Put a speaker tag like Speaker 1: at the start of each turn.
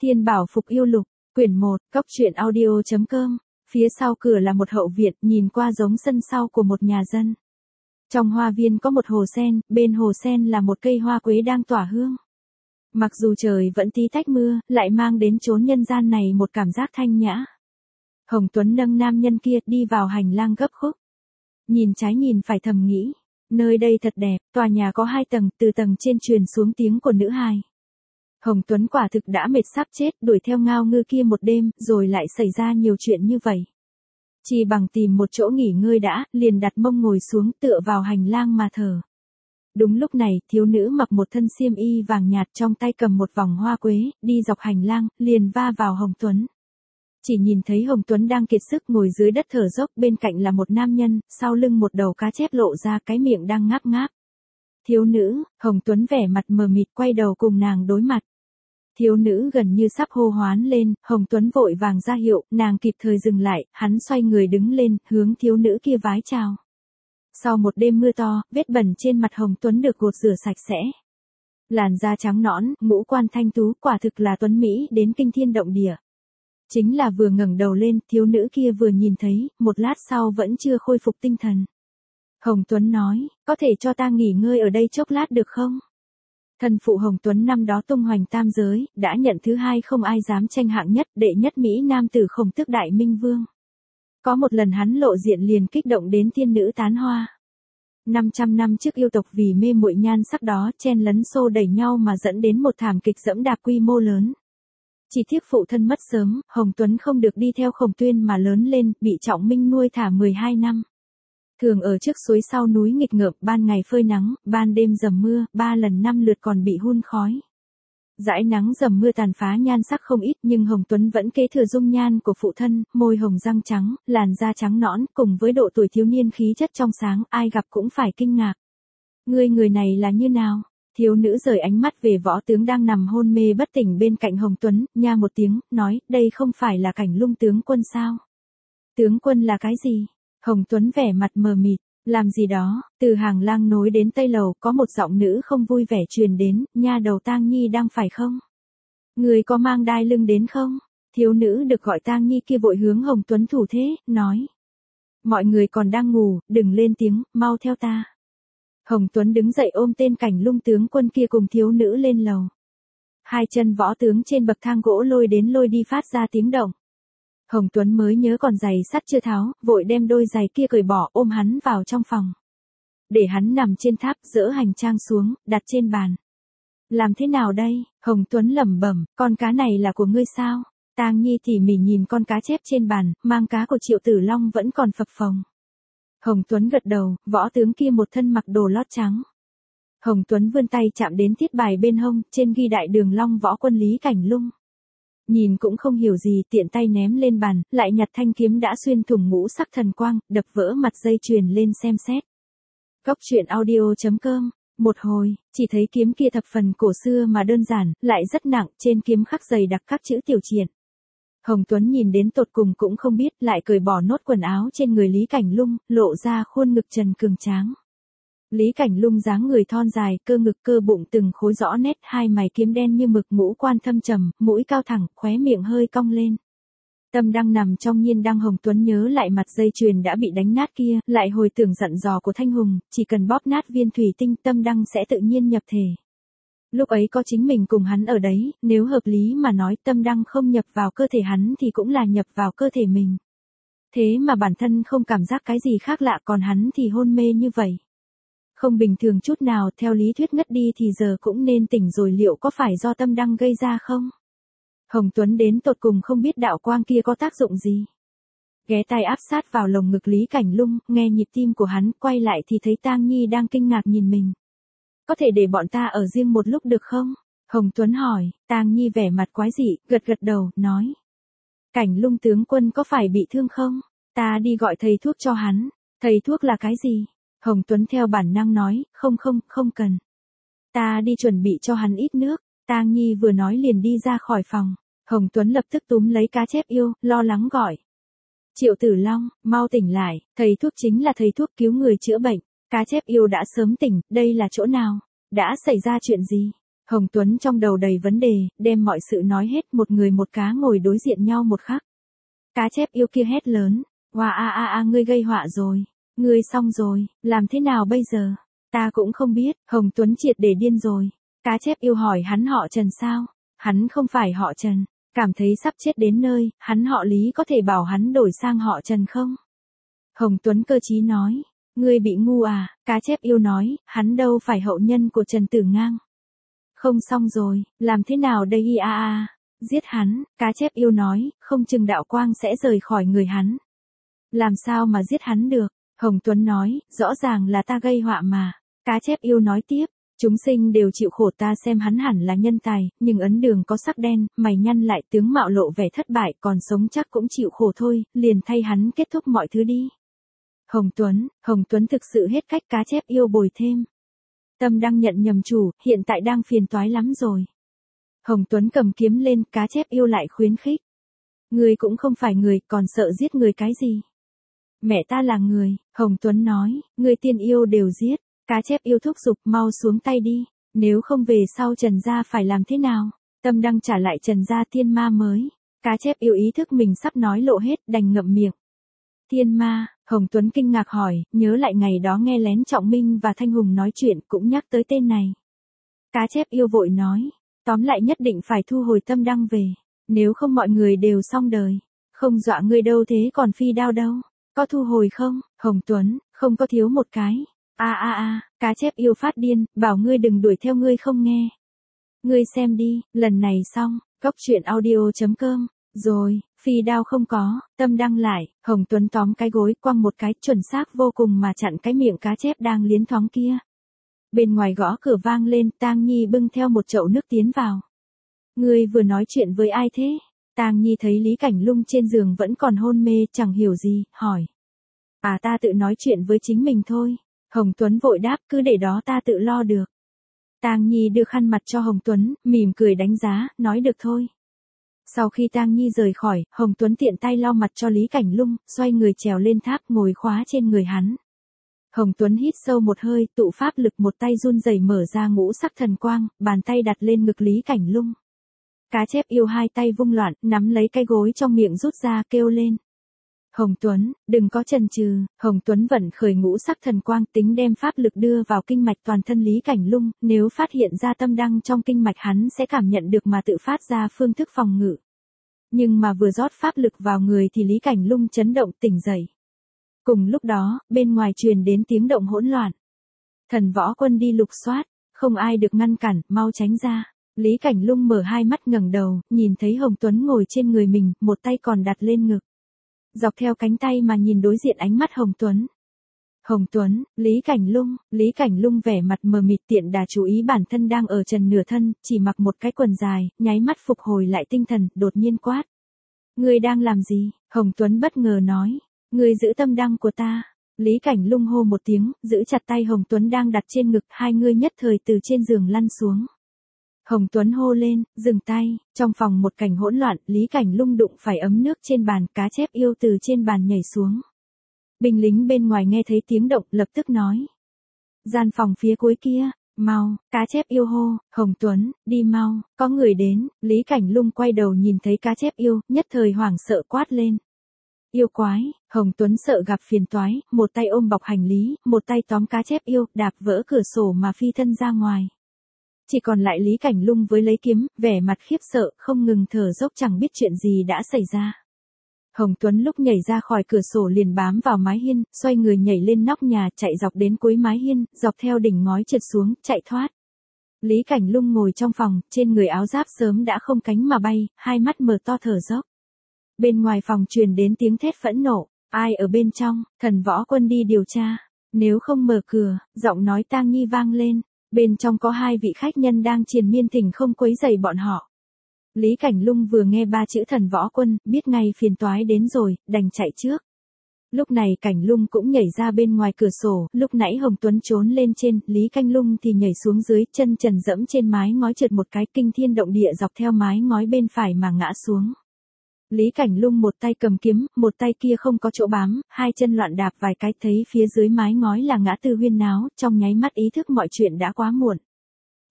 Speaker 1: Thiên Bảo Phục Yêu Lục, quyển 1, Cốc truyện audio.com, phía sau cửa là một hậu viện, nhìn qua giống sân sau của một nhà dân. Trong hoa viên có một hồ sen, bên hồ sen là một cây hoa quế đang tỏa hương. Mặc dù trời vẫn tí tách mưa, lại mang đến chốn nhân gian này một cảm giác thanh nhã. Hồng Tuấn nâng nam nhân kia đi vào hành lang gấp khúc. Nhìn trái nhìn phải thầm nghĩ, nơi đây thật đẹp, tòa nhà có 2 tầng, từ tầng trên truyền xuống tiếng của nữ hài. Hồng Tuấn quả thực đã mệt sắp chết, đuổi theo ngao ngư kia một đêm, rồi lại xảy ra nhiều chuyện như vậy. Chỉ bằng tìm một chỗ nghỉ ngơi đã, liền đặt mông ngồi xuống tựa vào hành lang mà thở. Đúng lúc này, thiếu nữ mặc một thân xiêm y vàng nhạt trong tay cầm một vòng hoa quế, đi dọc hành lang, liền va vào Hồng Tuấn. Chỉ nhìn thấy Hồng Tuấn đang kiệt sức ngồi dưới đất thở dốc, bên cạnh là một nam nhân, sau lưng một đầu cá chép lộ ra, cái miệng đang ngáp ngáp. Thiếu nữ, Hồng Tuấn vẻ mặt mờ mịt quay đầu cùng nàng đối mặt. Thiếu nữ gần như sắp hô hoán lên, Hồng Tuấn vội vàng ra hiệu, nàng kịp thời dừng lại, hắn xoay người đứng lên, hướng thiếu nữ kia vái chào. Sau một đêm mưa to, vết bẩn trên mặt Hồng Tuấn được gột rửa sạch sẽ. Làn da trắng nõn, ngũ quan thanh tú, quả thực là tuấn mỹ đến kinh thiên động địa. Chính là vừa ngẩng đầu lên, thiếu nữ kia vừa nhìn thấy, một lát sau vẫn chưa khôi phục tinh thần. Hồng Tuấn nói, có thể cho ta nghỉ ngơi ở đây chốc lát được không? Thần phụ Hồng Tuấn năm đó tung hoành tam giới, đã nhận thứ 2 không ai dám tranh hạng nhất, đệ nhất Mỹ nam tử Khổng Tước Đại Minh Vương. Có một lần hắn lộ diện liền kích động đến thiên nữ tán hoa. 500 năm trước yêu tộc vì mê muội nhan sắc đó chen lấn xô đẩy nhau mà dẫn đến một thảm kịch dẫm đạp quy mô lớn. Chỉ tiếc phụ thân mất sớm, Hồng Tuấn không được đi theo Khổng Tuyên mà lớn lên, bị Trọng Minh nuôi thả 12 năm. Thường ở trước suối sau núi nghịch ngợm, ban ngày phơi nắng, ban đêm dầm mưa, 3 lần 5 lượt còn bị hun khói. Dãi nắng dầm mưa tàn phá nhan sắc không ít, nhưng Hồng Tuấn vẫn kế thừa dung nhan của phụ thân, môi hồng răng trắng, làn da trắng nõn, cùng với độ tuổi thiếu niên khí chất trong sáng, ai gặp cũng phải kinh ngạc. Người này là như nào? Thiếu nữ rời ánh mắt về võ tướng đang nằm hôn mê bất tỉnh bên cạnh Hồng Tuấn, nha một tiếng, nói, đây không phải là Cảnh Lung tướng quân sao? Tướng quân là cái gì? Hồng Tuấn vẻ mặt mờ mịt, làm gì đó, từ hàng lang nối đến tây lầu, có một giọng nữ không vui vẻ truyền đến, nha đầu Tang Nhi đang phải không? Người có mang đai lưng đến không? Thiếu nữ được gọi Tang Nhi kia vội hướng Hồng Tuấn thủ thế, nói. Mọi người còn đang ngủ, đừng lên tiếng, mau theo ta. Hồng Tuấn đứng dậy ôm tên Cảnh Lung tướng quân kia cùng thiếu nữ lên lầu. 2 chân võ tướng trên bậc thang gỗ lôi đến lôi đi phát ra tiếng động. Hồng Tuấn mới nhớ còn giày sắt chưa tháo, vội đem đôi giày kia cởi bỏ ôm hắn vào trong phòng. Để hắn nằm trên tháp, dỡ hành trang xuống, đặt trên bàn. Làm thế nào đây? Hồng Tuấn lẩm bẩm, con cá này là của ngươi sao? Tang Nhi tỉ mỉ nhìn con cá chép trên bàn, mang cá của Triệu Tử Long vẫn còn phập phồng. Hồng Tuấn gật đầu, võ tướng kia một thân mặc đồ lót trắng. Hồng Tuấn vươn tay chạm đến thiết bài bên hông, trên ghi Đại Đường Long Võ Quân Lý Cảnh Lung. Nhìn cũng không hiểu gì, tiện tay ném lên bàn, lại nhặt thanh kiếm đã xuyên thủng ngũ sắc thần quang, đập vỡ mặt dây chuyền lên xem xét. Cốc truyện audio.com, một hồi, chỉ thấy kiếm kia thập phần cổ xưa mà đơn giản, lại rất nặng, trên kiếm khắc dày đặc các chữ tiểu triện. Hồng Tuấn nhìn đến tột cùng cũng không biết, lại cởi bỏ nốt quần áo trên người Lý Cảnh Lung, lộ ra khuôn ngực trần cường tráng. Lý Cảnh Lung dáng người thon dài, cơ ngực cơ bụng từng khối rõ nét, 2 mày kiếm đen như mực, ngũ quan thâm trầm, mũi cao thẳng, khóe miệng hơi cong lên. Tâm đang nằm trong nhiên đang. Hồng Tuấn nhớ lại mặt dây chuyền đã bị đánh nát kia, lại hồi tưởng dặn dò của Thanh Hùng, chỉ cần bóp nát viên thủy tinh, tâm đăng sẽ tự nhiên nhập thể. Lúc ấy có chính mình cùng hắn ở đấy, nếu hợp lý mà nói tâm đăng không nhập vào cơ thể hắn thì cũng là nhập vào cơ thể mình. Thế mà bản thân không cảm giác cái gì khác lạ, còn hắn thì hôn mê như vậy. Không bình thường chút nào, theo lý thuyết ngất đi thì giờ cũng nên tỉnh rồi, liệu có phải do tâm đăng gây ra không? Hồng Tuấn đến tột cùng không biết đạo quang kia có tác dụng gì. Ghé tai áp sát vào lồng ngực Lý Cảnh Lung, nghe nhịp tim của hắn, quay lại thì thấy Tang Nhi đang kinh ngạc nhìn mình. Có thể để bọn ta ở riêng một lúc được không? Hồng Tuấn hỏi, Tang Nhi vẻ mặt quái dị, gật gật đầu, nói. Cảnh Lung tướng quân có phải bị thương không? Ta đi gọi thầy thuốc cho hắn. Thầy thuốc là cái gì? Hồng Tuấn theo bản năng nói, không cần. Ta đi chuẩn bị cho hắn ít nước. Tang Nhi vừa nói liền đi ra khỏi phòng. Hồng Tuấn lập tức túm lấy cá chép yêu, lo lắng gọi. Triệu Tử Long, mau tỉnh lại, thầy thuốc chính là thầy thuốc cứu người chữa bệnh. Cá chép yêu đã sớm tỉnh, đây là chỗ nào? Đã xảy ra chuyện gì? Hồng Tuấn trong đầu đầy vấn đề, đem mọi sự nói hết, một người một cá ngồi đối diện nhau một khắc. Cá chép yêu kia hét lớn, "Oa ngươi gây họa rồi, ngươi xong rồi, làm thế nào bây giờ?" Ta cũng không biết, Hồng Tuấn triệt để điên rồi. Cá chép yêu hỏi hắn họ Trần sao? Hắn không phải họ Trần, cảm thấy sắp chết đến nơi, hắn họ Lý có thể bảo hắn đổi sang họ Trần không? Hồng Tuấn cơ trí nói, ngươi bị ngu à? Cá chép yêu nói, hắn đâu phải hậu nhân của Trần Tử Ngang. Không xong rồi, làm thế nào đây giết hắn, cá chép yêu nói, không chừng đạo quang sẽ rời khỏi người hắn. Làm sao mà giết hắn được? Hồng Tuấn nói, rõ ràng là ta gây họa mà. Cá chép yêu nói tiếp, chúng sinh đều chịu khổ, ta xem hắn hẳn là nhân tài, nhưng ấn đường có sắc đen, mày nhăn lại, tướng mạo lộ vẻ thất bại, còn sống chắc cũng chịu khổ thôi, liền thay hắn kết thúc mọi thứ đi. Hồng Tuấn thực sự hết cách, cá chép yêu bồi thêm. Tâm đang nhận nhầm chủ, hiện tại đang phiền toái lắm rồi. Hồng Tuấn cầm kiếm lên, cá chép yêu lại khuyến khích. Ngươi cũng không phải người, còn sợ giết người cái gì? Mẹ ta là người, Hồng Tuấn nói, ngươi tiên yêu đều giết. Cá chép yêu thúc giục, mau xuống tay đi, nếu không về sau Trần gia phải làm thế nào? Tâm đang trả lại Trần gia tiên ma mới. Cá chép yêu ý thức mình sắp nói lộ hết, đành ngậm miệng. Tiên ma, Hồng Tuấn kinh ngạc hỏi, nhớ lại ngày đó nghe lén Trọng Minh và Thanh Hùng nói chuyện, cũng nhắc tới tên này. Cá chép yêu vội nói, tóm lại nhất định phải thu hồi Tâm Đăng về, nếu không mọi người đều xong đời. Không dọa ngươi đâu, thế còn phi đao đâu, có thu hồi không? Hồng Tuấn, không có, thiếu một cái. Cá chép yêu phát điên, bảo ngươi đừng đuổi theo, ngươi không nghe. Ngươi xem đi, lần này xong, goctruyện.audio.com, rồi, phi đao không có, Tâm Đăng lại, Hồng Tuấn tóm cái gối, quăng một cái, chuẩn xác vô cùng mà chặn cái miệng cá chép đang liến thoáng kia. Bên ngoài gõ cửa vang lên, Tang Nhi bưng theo một chậu nước tiến vào. Ngươi vừa nói chuyện với ai thế? Tang Nhi thấy Lý Cảnh Lung trên giường vẫn còn hôn mê, chẳng hiểu gì, hỏi. Ta tự nói chuyện với chính mình thôi. Hồng Tuấn vội đáp, cứ để đó ta tự lo được. Tang Nhi đưa khăn mặt cho Hồng Tuấn, mỉm cười đánh giá, nói được thôi. Sau khi Tang Nhi rời khỏi, Hồng Tuấn tiện tay lau mặt cho Lý Cảnh Lung, xoay người trèo lên tháp, ngồi khóa trên người hắn. Hồng Tuấn hít sâu một hơi, tụ pháp lực, một tay run rẩy mở ra ngũ sắc thần quang, bàn tay đặt lên ngực Lý Cảnh Lung. Cá chép yêu hai tay vung loạn, nắm lấy cái gối trong miệng rút ra, kêu lên. Hồng Tuấn, đừng có chần chừ. Hồng Tuấn vận khởi ngũ sắc thần quang, tính đem pháp lực đưa vào kinh mạch toàn thân Lý Cảnh Lung, nếu phát hiện ra Tâm Đăng trong kinh mạch hắn sẽ cảm nhận được mà tự phát ra phương thức phòng ngự. Nhưng mà vừa rót pháp lực vào người thì Lý Cảnh Lung chấn động tỉnh dậy. Cùng lúc đó, bên ngoài truyền đến tiếng động hỗn loạn. Thần Võ Quân đi lục soát, không ai được ngăn cản, mau tránh ra. Lý Cảnh Lung mở hai mắt ngẩng đầu, nhìn thấy Hồng Tuấn ngồi trên người mình, một tay còn đặt lên ngực. Dọc theo cánh tay mà nhìn đối diện ánh mắt Hồng Tuấn. Hồng Tuấn, Lý Cảnh Lung vẻ mặt mờ mịt, tiện đà chú ý bản thân đang ở trần nửa thân, chỉ mặc một cái quần dài, nháy mắt phục hồi lại tinh thần, đột nhiên quát. Ngươi đang làm gì? Hồng Tuấn bất ngờ nói. Ngươi giữ Tâm Đăng của ta. Lý Cảnh Lung hô một tiếng, giữ chặt tay Hồng Tuấn đang đặt trên ngực, hai người nhất thời từ trên giường lăn xuống. Hồng Tuấn hô lên, dừng tay, trong phòng một cảnh hỗn loạn, Lý Cảnh Lung đụng phải ấm nước trên bàn, cá chép yêu từ trên bàn nhảy xuống. Binh lính bên ngoài nghe thấy tiếng động, lập tức nói. Gian phòng phía cuối kia, mau, cá chép yêu hô, Hồng Tuấn, đi mau, có người đến. Lý Cảnh Lung quay đầu nhìn thấy cá chép yêu, nhất thời hoảng sợ quát lên. Yêu quái. Hồng Tuấn sợ gặp phiền toái, một tay ôm bọc hành lý, một tay tóm cá chép yêu, đạp vỡ cửa sổ mà phi thân ra ngoài. Chỉ còn lại Lý Cảnh Lung với lấy kiếm, vẻ mặt khiếp sợ, không ngừng thở dốc, chẳng biết chuyện gì đã xảy ra. Hồng Tuấn lúc nhảy ra khỏi cửa sổ liền bám vào mái hiên, xoay người nhảy lên nóc nhà, chạy dọc đến cuối mái hiên, dọc theo đỉnh ngói trượt xuống, chạy thoát. Lý Cảnh Lung ngồi trong phòng, trên người áo giáp sớm đã không cánh mà bay, hai mắt mở to thở dốc. Bên ngoài phòng truyền đến tiếng thét phẫn nộ, ai ở bên trong? Thần Võ Quân đi điều tra. Nếu không mở cửa, giọng nói Tang Nhi vang lên. Bên trong có hai vị khách nhân đang triền miên, thỉnh không quấy rầy bọn họ. Lý Cảnh Lung vừa nghe ba chữ Thần Võ Quân, biết ngay phiền toái đến rồi, đành chạy trước. Lúc này Cảnh Lung cũng nhảy ra bên ngoài cửa sổ, lúc nãy Hồng Tuấn trốn lên trên, Lý Cảnh Lung thì nhảy xuống dưới, chân trần dẫm trên mái ngói trượt một cái, kinh thiên động địa dọc theo mái ngói bên phải mà ngã xuống. Lý Cảnh Lung một tay cầm kiếm, một tay kia không có chỗ bám, hai chân loạn đạp vài cái, thấy phía dưới mái ngói là ngã tư huyên náo, trong nháy mắt ý thức mọi chuyện đã quá muộn.